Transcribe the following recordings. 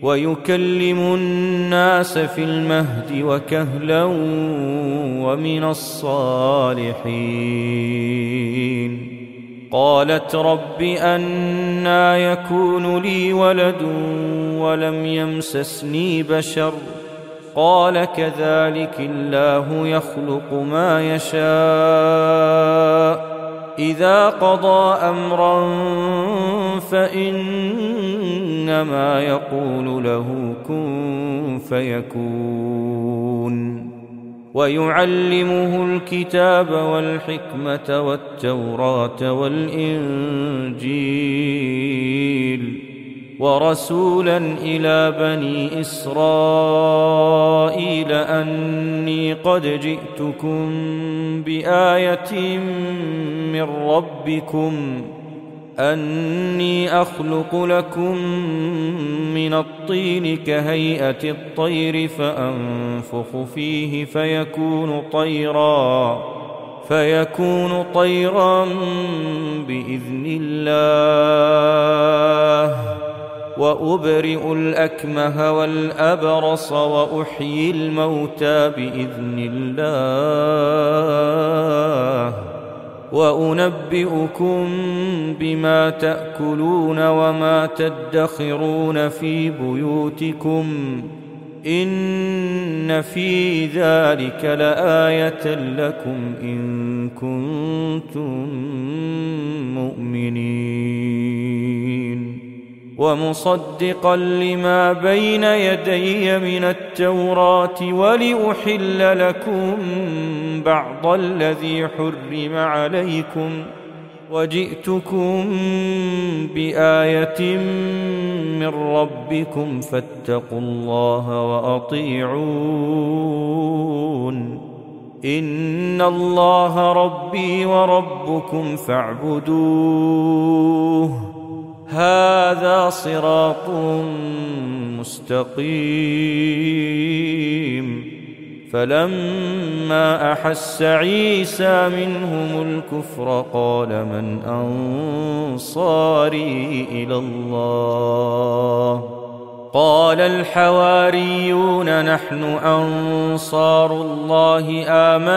ويكلم الناس في المهد وكهلا ومن الصالحين. قالت رب أنى يكون لي ولد ولم يمسسني بشر قال كذلك الله يخلق ما يشاء إذا قضى أمرا فإنما يقول له كن فيكون. ويعلمه الكتاب والحكمة والتوراة والإنجيل ورسولا إلى بني إسرائيل أني قد جئتكم بآية من ربكم أني أخلق لكم من الطين كهيئة الطير فأنفخ فيه فيكون طيرا بإذن الله وأبرئ الأكمه والأبرص وأحيي الموتى بإذن الله وأنبئكم بما تأكلون وما تدخرون في بيوتكم إن في ذلك لآية لكم إن كنتم مؤمنين. ومصدقا لما بين يدي من التوراة ولأحل لكم بعض الذي حرم عليكم وجئتكم بآية من ربكم فاتقوا الله وأطيعون إن الله ربي وربكم فاعبدوه هذا صراط مستقيم. فلما أحس عيسى منهم الكفر قال من أنصاري إلى الله قال الحواريون نحن أنصار الله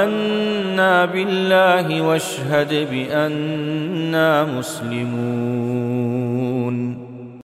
آمنا بالله واشهد بأننا مسلمون.